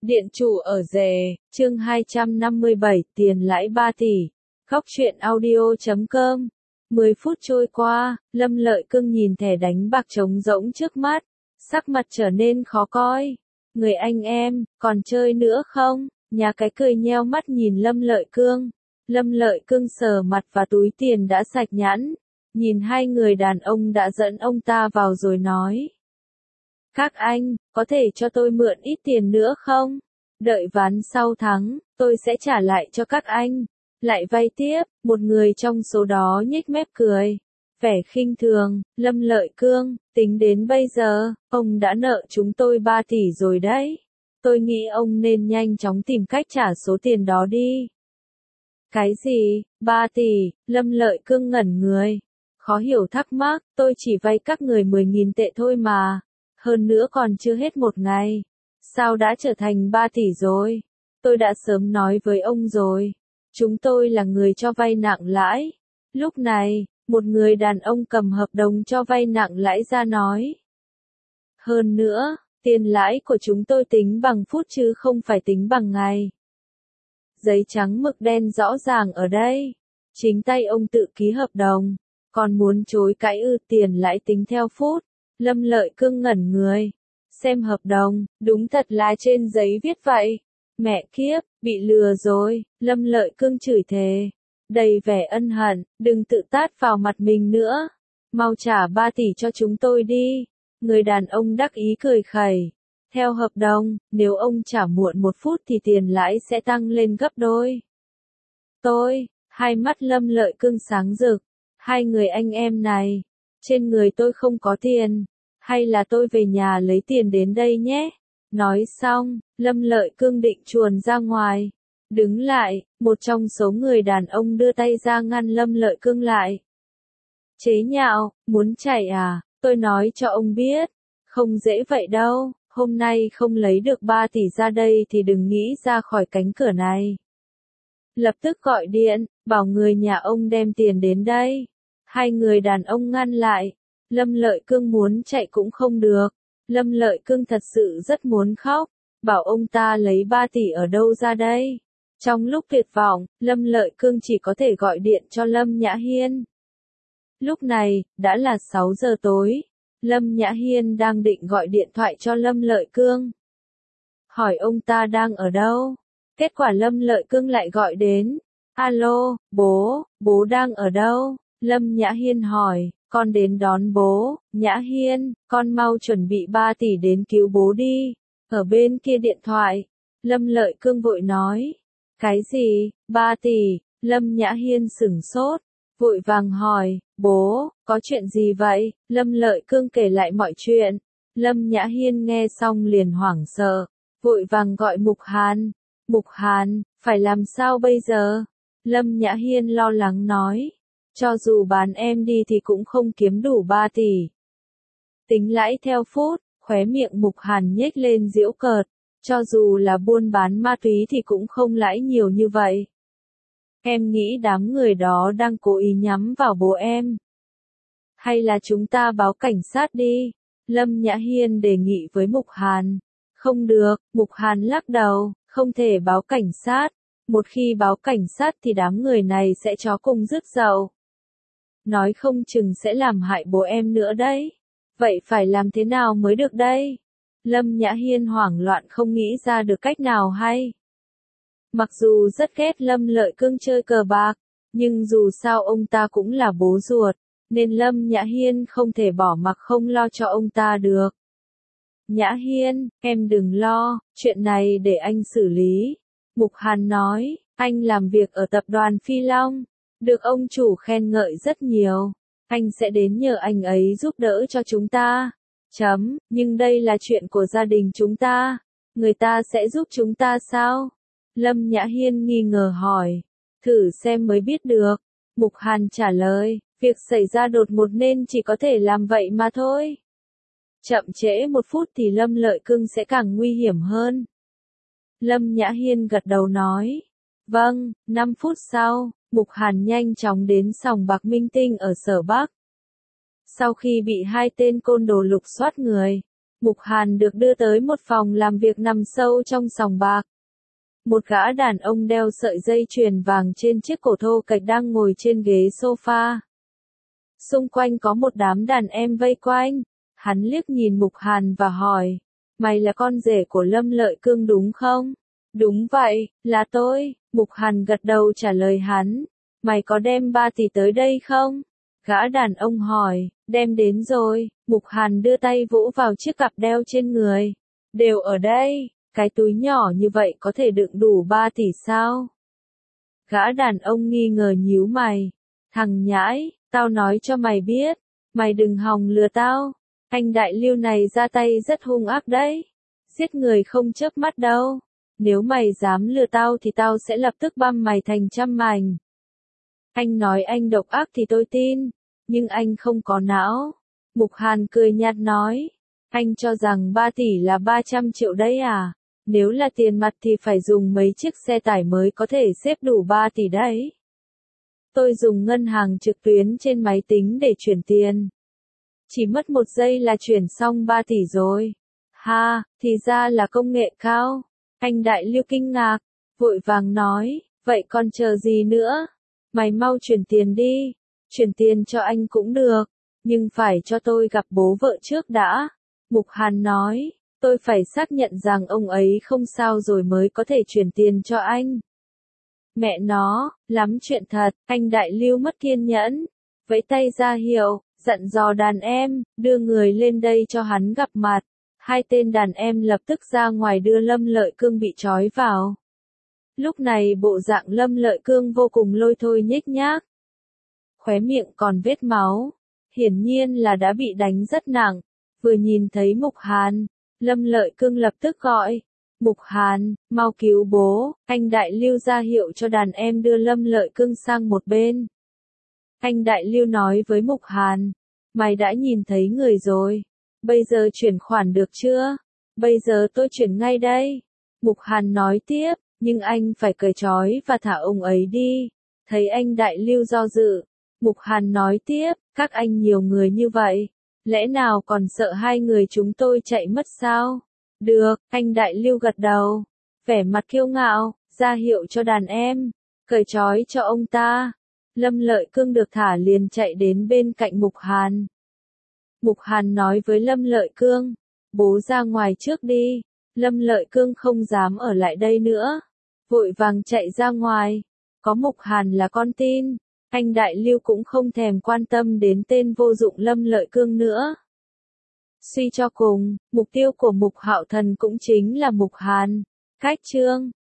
Điện chủ ở rể, chương 257, tiền lãi 3 tỷ. Góc truyện audio.com. 10 phút trôi qua, Lâm Lợi Cương nhìn thẻ đánh bạc trống rỗng trước mắt, sắc mặt trở nên khó coi. Người anh em, còn chơi nữa không? Nhà cái cười nheo mắt nhìn Lâm Lợi Cương. Lâm Lợi Cương sờ mặt và túi tiền đã sạch nhẵn, nhìn hai người đàn ông đã dẫn ông ta vào rồi nói. Các anh, có thể cho tôi mượn ít tiền nữa không? Đợi ván sau thắng, tôi sẽ trả lại cho các anh. Lại vay tiếp, một người trong số đó nhếch mép cười. Vẻ khinh thường, Lâm Lợi Cương, tính đến bây giờ, ông đã nợ chúng tôi 3 tỷ rồi đấy. Tôi nghĩ ông nên nhanh chóng tìm cách trả số tiền đó đi. Cái gì, 3 tỷ, Lâm Lợi Cương ngẩn người. Khó hiểu thắc mắc, tôi chỉ vay các người 10.000 tệ thôi mà. Hơn nữa còn chưa hết một ngày. Sao đã trở thành 3 tỷ rồi? Tôi đã sớm nói với ông rồi. Chúng tôi là người cho vay nặng lãi. Lúc này, một người đàn ông cầm hợp đồng cho vay nặng lãi ra nói. Hơn nữa, tiền lãi của chúng tôi tính bằng phút chứ không phải tính bằng ngày. Giấy trắng mực đen rõ ràng ở đây. Chính tay ông tự ký hợp đồng. Còn muốn chối cãi tiền lãi tính theo phút. Lâm Lợi Cương ngẩn người. Xem hợp đồng, đúng thật là trên giấy viết vậy. Mẹ kiếp, bị lừa rồi, Lâm Lợi Cương chửi thề. Đầy vẻ ân hận, đừng tự tát vào mặt mình nữa. Mau trả 3 tỷ cho chúng tôi đi. Người đàn ông đắc ý cười khẩy. Theo hợp đồng, nếu ông trả muộn 1 phút thì tiền lãi sẽ tăng lên gấp đôi. Hai mắt Lâm Lợi Cương sáng rực. Hai người anh em này, trên người tôi không có tiền. Hay là tôi về nhà lấy tiền đến đây nhé. Nói xong, Lâm Lợi Cương định chuồn ra ngoài. Đứng lại, một trong số người đàn ông đưa tay ra ngăn Lâm Lợi Cương lại. Chế nhạo, muốn chạy à? Tôi nói cho ông biết. Không dễ vậy đâu, hôm nay không lấy được 3 tỷ ra đây thì đừng nghĩ ra khỏi cánh cửa này. Lập tức gọi điện, bảo người nhà ông đem tiền đến đây. Hai người đàn ông ngăn lại. Lâm Lợi Cương muốn chạy cũng không được. Lâm Lợi Cương thật sự rất muốn khóc. Bảo ông ta lấy 3 tỷ ở đâu ra đây. Trong lúc tuyệt vọng, Lâm Lợi Cương chỉ có thể gọi điện cho Lâm Nhã Hiên. Lúc này, đã là 6 giờ tối. Lâm Nhã Hiên đang định gọi điện thoại cho Lâm Lợi Cương. Hỏi ông ta đang ở đâu. Kết quả Lâm Lợi Cương lại gọi đến. Alo, bố đang ở đâu? Lâm Nhã Hiên hỏi. Con đến đón bố. Nhã Hiên, con mau chuẩn bị 3 tỷ đến cứu bố đi. Ở bên kia điện thoại, Lâm Lợi Cương vội nói. Cái gì, 3 tỷ? Lâm Nhã Hiên sửng sốt, vội vàng hỏi, bố, có chuyện gì vậy? Lâm Lợi Cương kể lại mọi chuyện. Lâm Nhã Hiên nghe xong liền hoảng sợ, vội vàng gọi Mục Hàn. Mục Hàn, phải làm sao bây giờ? Lâm Nhã Hiên lo lắng nói. Cho dù bán em đi thì cũng không kiếm đủ 3 tỷ. Tính lãi theo phút, khóe miệng Mục Hàn nhếch lên giễu cợt. Cho dù là buôn bán ma túy thì cũng không lãi nhiều như vậy. Em nghĩ đám người đó đang cố ý nhắm vào bố em. Hay là chúng ta báo cảnh sát đi? Lâm Nhã Hiên đề nghị với Mục Hàn. Không được, Mục Hàn lắc đầu, không thể báo cảnh sát. Một khi báo cảnh sát thì đám người này sẽ chó cùng rứt dậu. Nói không chừng sẽ làm hại bố em nữa đấy. Vậy phải làm thế nào mới được đây? Lâm Nhã Hiên hoảng loạn không nghĩ ra được cách nào hay. Mặc dù rất ghét Lâm Lợi Cương chơi cờ bạc, nhưng dù sao ông ta cũng là bố ruột, nên Lâm Nhã Hiên không thể bỏ mặc không lo cho ông ta được. Nhã Hiên, em đừng lo, chuyện này để anh xử lý. Mục Hàn nói, anh làm việc ở tập đoàn Phi Long, được ông chủ khen ngợi rất nhiều. Anh sẽ đến nhờ anh ấy giúp đỡ cho chúng ta. Nhưng đây là chuyện của gia đình chúng ta. Người ta sẽ giúp chúng ta sao? Lâm Nhã Hiên nghi ngờ hỏi. Thử xem mới biết được. Mục Hàn trả lời, việc xảy ra đột ngột nên chỉ có thể làm vậy mà thôi. Chậm trễ 1 phút thì Lâm Lợi Cương sẽ càng nguy hiểm hơn. Lâm Nhã Hiên gật đầu nói. Vâng, 5 phút sau, Mục Hàn nhanh chóng đến sòng bạc Minh Tinh ở Sở Bắc. Sau khi bị 2 tên côn đồ lục soát người, Mục Hàn được đưa tới một phòng làm việc nằm sâu trong sòng bạc. Một gã đàn ông đeo sợi dây chuyền vàng trên chiếc cổ thô kệch đang ngồi trên ghế sofa. Xung quanh có một đám đàn em vây quanh. Hắn liếc nhìn Mục Hàn và hỏi, mày là con rể của Lâm Lợi Cương đúng không? Đúng vậy, là tôi. Mục Hàn gật đầu trả lời hắn. Mày có đem 3 tỷ tới đây không? Gã đàn ông hỏi, đem đến rồi. Mục Hàn đưa tay vỗ vào chiếc cặp đeo trên người. Đều ở đây. Cái túi nhỏ như vậy có thể đựng đủ 3 tỷ sao? Gã đàn ông nghi ngờ nhíu mày. Thằng nhãi, tao nói cho mày biết. Mày đừng hòng lừa tao. Anh đại lưu này ra tay rất hung ác đấy. Giết người không chớp mắt đâu. Nếu mày dám lừa tao thì tao sẽ lập tức băm mày thành trăm mảnh. Anh nói anh độc ác thì tôi tin. Nhưng anh không có não. Mục Hàn cười nhạt nói. Anh cho rằng 3 tỷ là 300 triệu đấy à? Nếu là tiền mặt thì phải dùng mấy chiếc xe tải mới có thể xếp đủ 3 tỷ đấy. Tôi dùng ngân hàng trực tuyến trên máy tính để chuyển tiền. Chỉ mất 1 giây là chuyển xong 3 tỷ rồi. Ha, thì ra là công nghệ cao. Anh đại lưu kinh ngạc, vội vàng nói, vậy còn chờ gì nữa? Mày mau chuyển tiền đi. Chuyển tiền cho anh cũng được, nhưng phải cho tôi gặp bố vợ trước đã. Mục Hàn nói, tôi phải xác nhận rằng ông ấy không sao rồi mới có thể chuyển tiền cho anh. Mẹ nó, lắm chuyện thật, anh đại lưu mất kiên nhẫn. Vẫy tay ra hiệu, dặn dò đàn em, đưa người lên đây cho hắn gặp mặt. 2 tên đàn em lập tức ra ngoài đưa Lâm Lợi Cương bị trói vào. Lúc này bộ dạng Lâm Lợi Cương vô cùng lôi thôi nhếch nhác. Khóe miệng còn vết máu. Hiển nhiên là đã bị đánh rất nặng. Vừa nhìn thấy Mục Hàn, Lâm Lợi Cương lập tức gọi. Mục Hàn, mau cứu bố. Anh đại lưu ra hiệu cho đàn em đưa Lâm Lợi Cương sang một bên. Anh đại lưu nói với Mục Hàn. Mày đã nhìn thấy người rồi. Bây giờ chuyển khoản được chưa? Bây giờ tôi chuyển ngay đây. Mục Hàn nói tiếp, nhưng anh phải cởi trói và thả ông ấy đi. Thấy anh đại lưu do dự. Mục Hàn nói tiếp, các anh nhiều người như vậy. Lẽ nào còn sợ 2 người chúng tôi chạy mất sao? Được, anh đại lưu gật đầu. Vẻ mặt kiêu ngạo, ra hiệu cho đàn em. Cởi trói cho ông ta. Lâm Lợi Cương được thả liền chạy đến bên cạnh Mục Hàn. Mục Hàn nói với Lâm Lợi Cương, bố ra ngoài trước đi. Lâm Lợi Cương không dám ở lại đây nữa. Vội vàng chạy ra ngoài. Có Mục Hàn là con tin. Anh đại lưu cũng không thèm quan tâm đến tên vô dụng Lâm Lợi Cương nữa. Suy cho cùng, mục tiêu của Mục Hạo Thần cũng chính là Mục Hàn. Cách chương